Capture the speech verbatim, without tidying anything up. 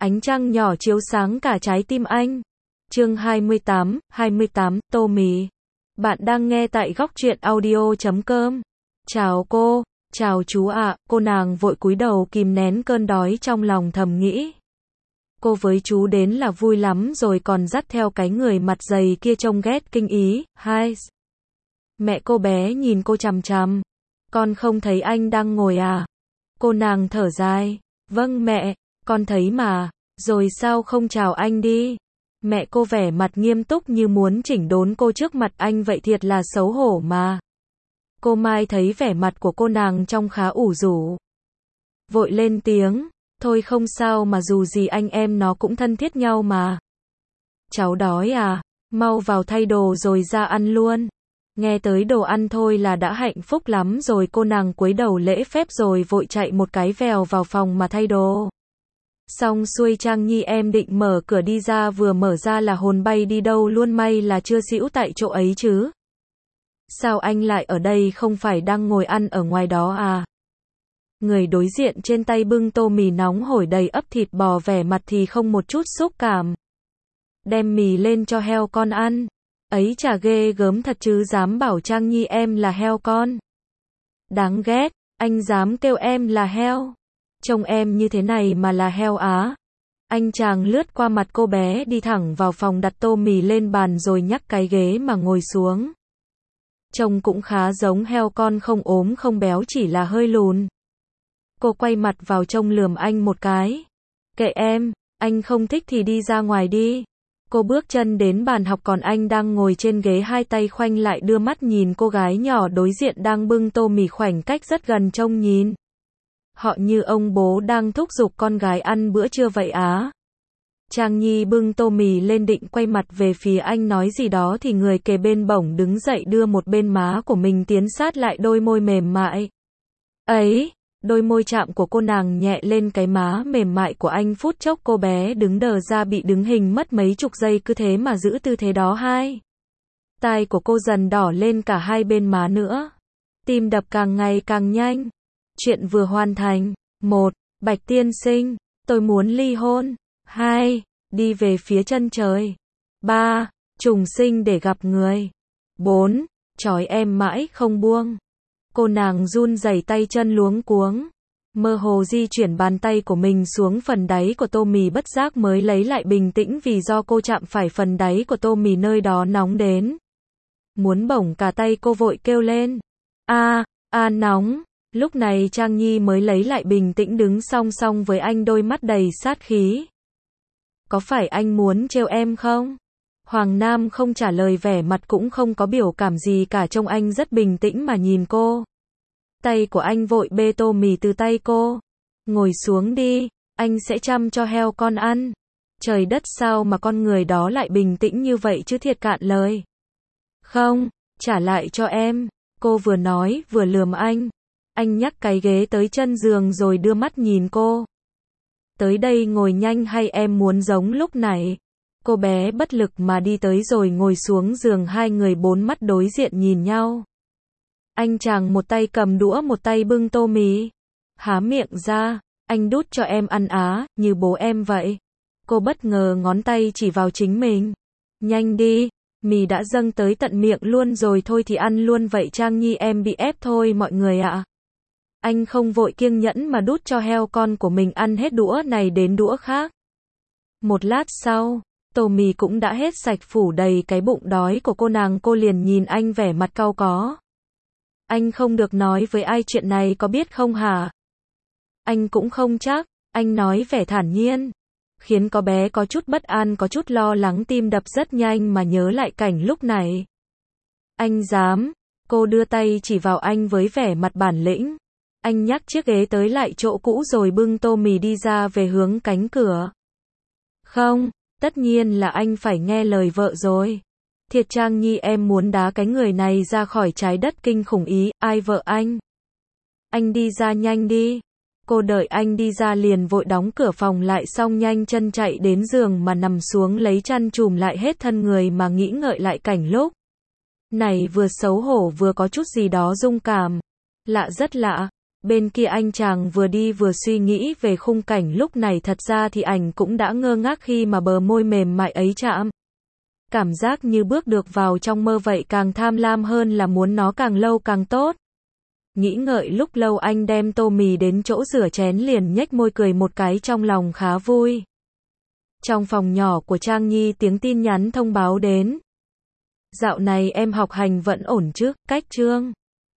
Ánh trăng nhỏ chiếu sáng cả trái tim anh. Chương hai mươi tám, hai mươi tám, tô mì. Bạn đang nghe tại góc truyện audio chấm com. Chào cô, chào chú ạ, cô nàng vội cúi đầu kìm nén cơn đói trong lòng thầm nghĩ. Cô với chú đến là vui lắm rồi còn dắt theo cái người mặt dày kia trông ghét kinh ý, hai. Mẹ cô bé nhìn cô chằm chằm. Con không thấy anh đang ngồi à? Cô nàng thở dài. Vâng mẹ, con thấy mà, rồi sao không chào anh đi? Mẹ cô vẻ mặt nghiêm túc như muốn chỉnh đốn cô trước mặt anh vậy thiệt là xấu hổ mà. Cô Mai thấy vẻ mặt của cô nàng trông khá ủ rũ. Vội lên tiếng, thôi không sao mà dù gì anh em nó cũng thân thiết nhau mà. Cháu đói à, mau vào thay đồ rồi ra ăn luôn. Nghe tới đồ ăn thôi là đã hạnh phúc lắm rồi, cô nàng cúi đầu lễ phép rồi vội chạy một cái vèo vào phòng mà thay đồ. Xong xuôi Trang Nhi em định mở cửa đi ra, vừa mở ra là hồn bay đi đâu luôn, may là chưa xỉu tại chỗ ấy chứ. Sao anh lại ở đây, không phải đang ngồi ăn ở ngoài đó à? Người đối diện trên tay bưng tô mì nóng hổi đầy ắp thịt bò, vẻ mặt thì không một chút xúc cảm. Đem mì lên cho heo con ăn. Ấy chả ghê gớm thật chứ, dám bảo Trang Nhi em là heo con. Đáng ghét, anh dám kêu em là heo. Trông em như thế này mà là heo á. Anh chàng lướt qua mặt cô bé đi thẳng vào phòng, đặt tô mì lên bàn rồi nhắc cái ghế mà ngồi xuống. Trông cũng khá giống heo con, không ốm không béo, chỉ là hơi lùn. Cô quay mặt vào trông lườm anh một cái. Kệ em, anh không thích thì đi ra ngoài đi. Cô bước chân đến bàn học, còn anh đang ngồi trên ghế hai tay khoanh lại đưa mắt nhìn cô gái nhỏ đối diện đang bưng tô mì khoảnh cách rất gần trông nhìn. Họ như ông bố đang thúc giục con gái ăn bữa trưa vậy á. Trang Nhi bưng tô mì lên định quay mặt về phía anh nói gì đó thì người kề bên bỗng đứng dậy đưa một bên má của mình tiến sát lại đôi môi mềm mại. Ấy, đôi môi chạm của cô nàng nhẹ lên cái má mềm mại của anh, phút chốc cô bé đứng đờ ra, bị đứng hình mất mấy chục giây, cứ thế mà giữ tư thế đó. Hai tai của cô dần đỏ lên cả hai bên má nữa. Tim đập càng ngày càng nhanh. Chuyện vừa hoàn thành. Một. Bạch tiên sinh, tôi muốn ly hôn. Hai. Đi về phía chân trời. Ba. Trùng sinh để gặp người. Bốn. Trói em mãi không buông. Cô nàng run rẩy tay chân luống cuống, mơ hồ di chuyển bàn tay của mình xuống phần đáy của tô mì, bất giác mới lấy lại bình tĩnh vì do cô chạm phải phần đáy của tô mì, nơi đó nóng đến muốn bỏng cả tay. Cô vội kêu lên, a, a nóng. Lúc này Trang Nhi mới lấy lại bình tĩnh, đứng song song với anh, đôi mắt đầy sát khí. Có phải anh muốn trêu em không? Hoàng Nam không trả lời, vẻ mặt cũng không có biểu cảm gì cả, trông anh rất bình tĩnh mà nhìn cô. Tay của anh vội bê tô mì từ tay cô. Ngồi xuống đi, anh sẽ chăm cho heo con ăn. Trời đất, sao mà con người đó lại bình tĩnh như vậy chứ, thiệt cạn lời. Không, trả lại cho em. Cô vừa nói vừa lườm anh. Anh nhắc cái ghế tới chân giường rồi đưa mắt nhìn cô. Tới đây ngồi nhanh hay em muốn giống lúc này? Cô bé bất lực mà đi tới rồi ngồi xuống giường, hai người bốn mắt đối diện nhìn nhau. Anh chàng một tay cầm đũa một tay bưng tô mì. Há miệng ra, anh đút cho em ăn á, như bố em vậy. Cô bất ngờ ngón tay chỉ vào chính mình. Nhanh đi, mì đã dâng tới tận miệng luôn rồi, thôi thì ăn luôn vậy. Trang Nhi em bị ép thôi mọi người ạ. Anh không vội kiêng nhẫn mà đút cho heo con của mình ăn hết đũa này đến đũa khác. Một lát sau, tô mì cũng đã hết sạch, phủ đầy cái bụng đói của cô nàng. Cô liền nhìn anh vẻ mặt cau có. Anh không được nói với ai chuyện này có biết không hả? Anh cũng không chắc, anh nói vẻ thản nhiên, khiến cô bé có chút bất an, có chút lo lắng, tim đập rất nhanh mà nhớ lại cảnh lúc này. Anh dám? Cô đưa tay chỉ vào anh với vẻ mặt bản lĩnh. Anh nhắc chiếc ghế tới lại chỗ cũ rồi bưng tô mì đi ra về hướng cánh cửa. Không, tất nhiên là anh phải nghe lời vợ rồi. Thiệt Trang Nhi em muốn đá cái người này ra khỏi trái đất kinh khủng ý, ai vợ anh? Anh đi ra nhanh đi. Cô đợi anh đi ra liền vội đóng cửa phòng lại, xong nhanh chân chạy đến giường mà nằm xuống lấy chăn trùm lại hết thân người mà nghĩ ngợi lại cảnh lúc này, vừa xấu hổ vừa có chút gì đó rung cảm. Lạ, rất lạ. Bên kia anh chàng vừa đi vừa suy nghĩ về khung cảnh lúc này, thật ra thì ảnh cũng đã ngơ ngác khi mà bờ môi mềm mại ấy chạm. Cảm giác như bước được vào trong mơ vậy, càng tham lam hơn là muốn nó càng lâu càng tốt. Nghĩ ngợi lúc lâu, anh đem tô mì đến chỗ rửa chén liền nhếch môi cười một cái, trong lòng khá vui. Trong phòng nhỏ của Trang Nhi, tiếng tin nhắn thông báo đến. Dạo này em học hành vẫn ổn chứ, cách Trương?